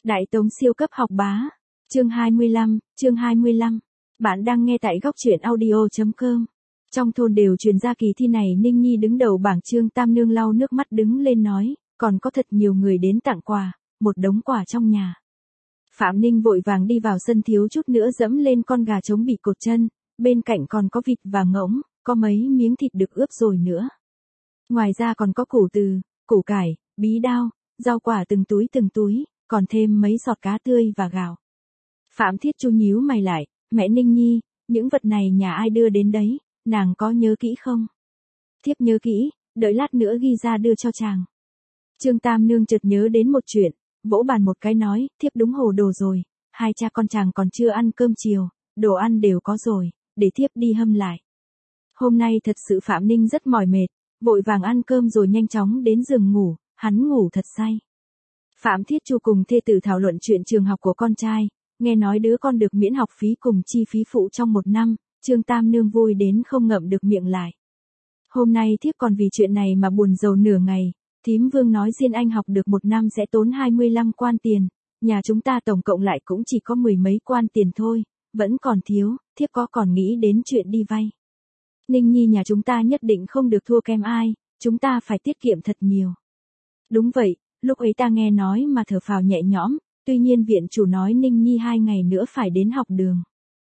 Đại Tống siêu cấp học bá. Chương 25. Bạn đang nghe tại góc truyện audio.com. Trong thôn đều truyền ra kỳ thi này, Ninh Nhi đứng đầu bảng. Trương Tam Nương lau nước mắt đứng lên nói, còn có thật nhiều người đến tặng quà, một đống quà trong nhà. Phạm Ninh vội vàng đi vào sân, thiếu chút nữa dẫm lên con gà trống bị cột chân, bên cạnh còn có vịt và ngỗng, có mấy miếng thịt được ướp rồi nữa. Ngoài ra còn có củ từ, củ cải, bí đao, rau quả từng túi, còn thêm mấy giọt cá tươi và gạo. Phạm Thiết Chu nhíu mày lại, mẹ Ninh Nhi, những vật này nhà ai đưa đến đấy, nàng có nhớ kỹ không? Thiếp nhớ kỹ, đợi lát nữa ghi ra đưa cho chàng. Trương Tam Nương chợt nhớ đến một chuyện, vỗ bàn một cái nói, thiếp đúng hồ đồ rồi, hai cha con chàng còn chưa ăn cơm chiều, đồ ăn đều có rồi, để thiếp đi hâm lại. Hôm nay thật sự Phạm Ninh rất mỏi mệt, vội vàng ăn cơm rồi nhanh chóng đến giường ngủ, hắn ngủ thật say. Phạm Thiết Chu cùng thê tử thảo luận chuyện trường học của con trai, nghe nói đứa con được miễn học phí cùng chi phí phụ trong một năm, Trương Tam Nương vui đến không ngậm được miệng lại. Hôm nay thiếp còn vì chuyện này mà buồn rầu nửa ngày, thím Vương nói Diên Anh học được một năm sẽ tốn 25 quan tiền, nhà chúng ta tổng cộng lại cũng chỉ có 10 mấy quan tiền thôi, vẫn còn thiếu, thiếp có còn nghĩ đến chuyện đi vay. Ninh Nhi nhà chúng ta nhất định không được thua kém ai, chúng ta phải tiết kiệm thật nhiều. Đúng vậy, lúc ấy ta nghe nói mà thở phào nhẹ nhõm, tuy nhiên viện chủ nói Ninh Nhi 2 ngày nữa phải đến học đường.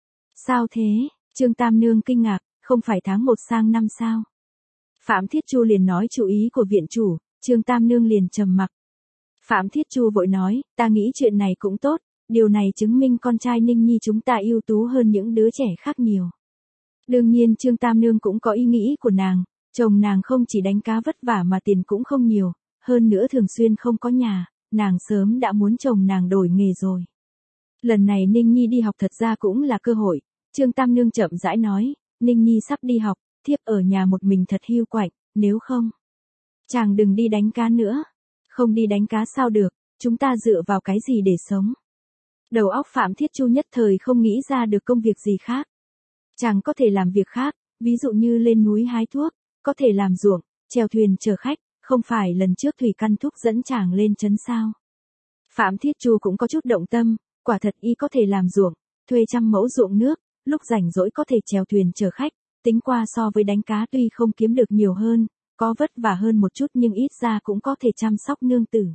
Sao thế? Trương Tam Nương kinh ngạc, không phải tháng 1 sang năm sao? Phạm Thiết Chu liền nói chủ ý của viện chủ, Trương Tam Nương liền trầm mặc. Phạm Thiết Chu vội nói, ta nghĩ chuyện này cũng tốt, điều này chứng minh con trai Ninh Nhi chúng ta ưu tú hơn những đứa trẻ khác nhiều. Đương nhiên Trương Tam Nương cũng có ý nghĩ của nàng, chồng nàng không chỉ đánh cá vất vả mà tiền cũng không nhiều, hơn nữa thường xuyên không có nhà, nàng sớm đã muốn chồng nàng đổi nghề rồi. Lần này Ninh Nhi đi học thật ra cũng là cơ hội, Trương Tam Nương chậm rãi nói, Ninh Nhi sắp đi học, thiếp ở nhà một mình thật hiu quạnh, nếu không, chàng đừng đi đánh cá nữa. Không đi đánh cá sao được, chúng ta dựa vào cái gì để sống? Đầu óc Phạm Thiết Chu nhất thời không nghĩ ra được công việc gì khác. Chàng có thể làm việc khác, ví dụ như lên núi hái thuốc, có thể làm ruộng, chèo thuyền chở khách, không phải lần trước Thủy Căn Thúc dẫn chàng lên trấn sao? Phạm Thiết Chu cũng có chút động tâm, quả thật y có thể làm ruộng, thuê 100 mẫu ruộng nước, lúc rảnh rỗi có thể chèo thuyền chở khách, tính qua so với đánh cá tuy không kiếm được nhiều hơn, có vất vả hơn một chút nhưng ít ra cũng có thể chăm sóc nương tử.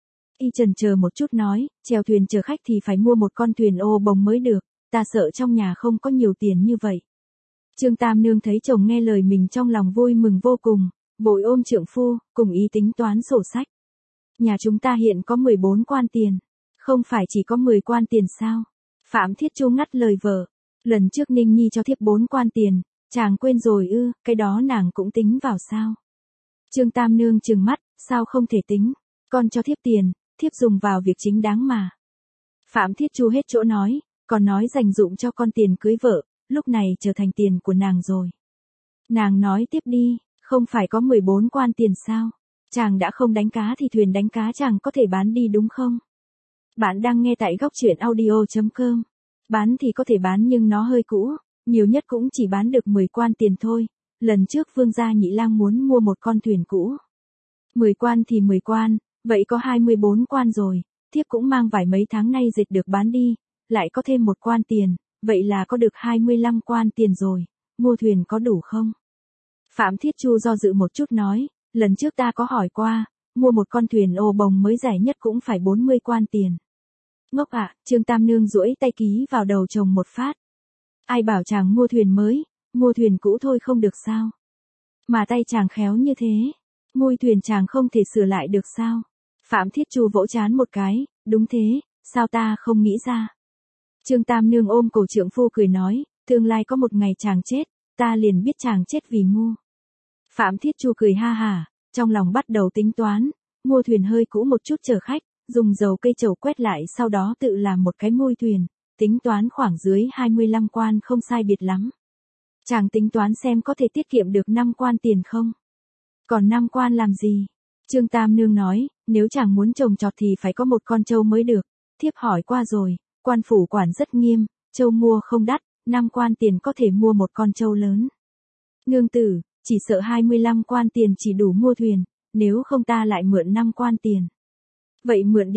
Y chần chờ một chút nói, chèo thuyền chở khách thì phải mua một con thuyền ô bồng mới được, ta sợ trong nhà không có nhiều tiền như vậy. Trương Tam Nương thấy chồng nghe lời mình trong lòng vui mừng vô cùng, vội ôm trượng phu, cùng ý tính toán sổ sách. Nhà chúng ta hiện có 14 quan tiền, không phải chỉ có 10 quan tiền sao? Phạm Thiết Chu ngắt lời vợ, lần trước Ninh Nhi cho thiếp 4 quan tiền, chàng quên rồi ư, cái đó nàng cũng tính vào sao? Trương Tam Nương trừng mắt, sao không thể tính, con cho thiếp tiền, thiếp dùng vào việc chính đáng mà. Phạm Thiết Chu hết chỗ nói, còn nói dành dụm cho con tiền cưới vợ, lúc này trở thành tiền của nàng rồi. Nàng nói tiếp đi, không phải có 14 quan tiền sao? Chàng đã không đánh cá thì thuyền đánh cá chàng có thể bán đi đúng không? Bạn đang nghe tại góc truyện audio.com. Bán thì có thể bán nhưng nó hơi cũ, nhiều nhất cũng chỉ bán được 10 quan tiền thôi. Lần trước Vương gia Nhị Lang muốn mua một con thuyền cũ. 10 quan thì 10 quan, vậy có 24 quan rồi, thiếp cũng mang vải mấy tháng nay dệt được bán đi, lại có thêm 1 quan tiền, vậy là có được 25 quan tiền rồi, mua thuyền có đủ không? Phạm Thiết Chu do dự một chút nói, lần trước ta có hỏi qua, mua một con thuyền ô bồng mới rẻ nhất cũng phải 40 quan tiền. Ngốc ạ, Trương Tam Nương duỗi tay ký vào đầu chồng một phát. Ai bảo chàng mua thuyền mới, mua thuyền cũ thôi không được sao? Mà tay chàng khéo như thế, mui thuyền chàng không thể sửa lại được sao? Phạm Thiết Chu vỗ trán một cái, đúng thế, sao ta không nghĩ ra? Trương Tam Nương ôm cổ trượng phu cười nói, tương lai có một ngày chàng chết, ta liền biết chàng chết vì ngu. Phạm Thiết Chu cười ha hả, trong lòng bắt đầu tính toán, mua thuyền hơi cũ một chút chở khách, dùng dầu cây trầu quét lại sau đó tự làm một cái mui thuyền, tính toán khoảng dưới 25 quan không sai biệt lắm. Chàng tính toán xem có thể tiết kiệm được 5 quan tiền không? Còn 5 quan làm gì? Trương Tam Nương nói, nếu chàng muốn trồng trọt thì phải có một con trâu mới được, thiếp hỏi qua rồi, quan phủ quản rất nghiêm, trâu mua không đắt, 5 quan tiền có thể mua một con trâu lớn. Nương tử, chỉ sợ 25 quan tiền chỉ đủ mua thuyền, nếu không ta lại mượn 5 quan tiền. Vậy mượn đi,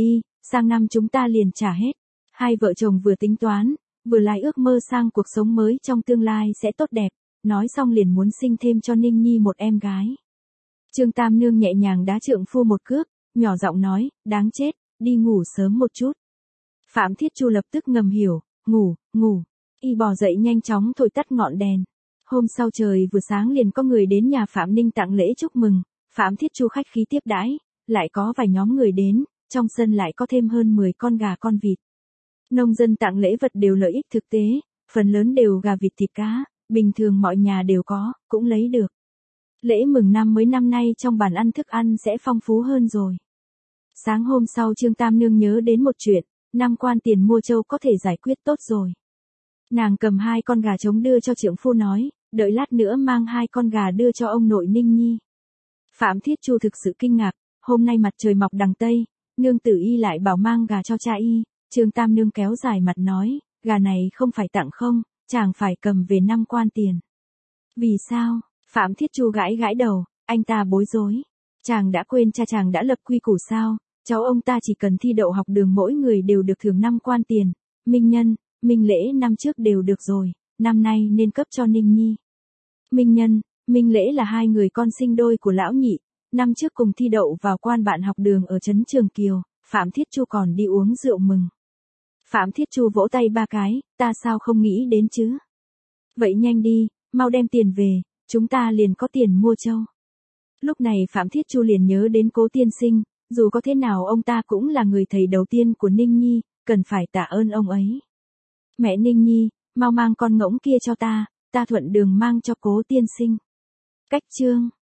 sang năm chúng ta liền trả hết. Hai vợ chồng vừa tính toán, vừa lại ước mơ sang cuộc sống mới trong tương lai sẽ tốt đẹp, nói xong liền muốn sinh thêm cho Ninh Nhi một em gái. Trương Tam Nương nhẹ nhàng đá trượng phu một cước, nhỏ giọng nói, đáng chết, đi ngủ sớm một chút. Phạm Thiết Chu lập tức ngầm hiểu, ngủ, y bò dậy nhanh chóng thổi tắt ngọn đèn. Hôm sau trời vừa sáng liền có người đến nhà Phạm Ninh tặng lễ chúc mừng, Phạm Thiết Chu khách khí tiếp đãi, lại có vài nhóm người đến, trong sân lại có thêm hơn 10 con gà con vịt. Nông dân tặng lễ vật đều lợi ích thực tế, phần lớn đều gà vịt thịt cá, bình thường mọi nhà đều có, cũng lấy được. Lễ mừng năm mới năm nay trong bàn ăn thức ăn sẽ phong phú hơn rồi. Sáng hôm sau Trương Tam Nương nhớ đến một chuyện, 5 quan tiền mua trâu có thể giải quyết tốt rồi. Nàng cầm 2 con gà trống đưa cho trượng phu nói, đợi lát nữa mang 2 con gà đưa cho ông nội Ninh Nhi. Phạm Thiết Chu thực sự kinh ngạc, hôm nay mặt trời mọc đằng Tây, nương tử y lại bảo mang gà cho cha y. Trương Tam Nương kéo dài mặt nói, gà này không phải tặng không, chàng phải cầm về 5 quan tiền. Vì sao? Phạm Thiết Chu gãi gãi đầu, anh ta bối rối. Chàng đã quên cha chàng đã lập quy củ sao, cháu ông ta chỉ cần thi đậu học đường mỗi người đều được thưởng 5 quan tiền, minh nhân, minh lễ năm trước đều được rồi, năm nay nên cấp cho Ninh Nhi. Minh nhân, minh lễ là 2 người con sinh đôi của lão nhị, năm trước cùng thi đậu vào quan bạn học đường ở trấn Trường Kiều, Phạm Thiết Chu còn đi uống rượu mừng. Phạm Thiết Chu vỗ tay 3 cái, ta sao không nghĩ đến chứ? Vậy nhanh đi, mau đem tiền về, chúng ta liền có tiền mua trâu. Lúc này Phạm Thiết Chu liền nhớ đến Cố tiên sinh, dù có thế nào ông ta cũng là người thầy đầu tiên của Ninh Nhi, cần phải tạ ơn ông ấy. Mẹ Ninh Nhi, mau mang con ngỗng kia cho ta thuận đường mang cho Cố tiên sinh. Cách chương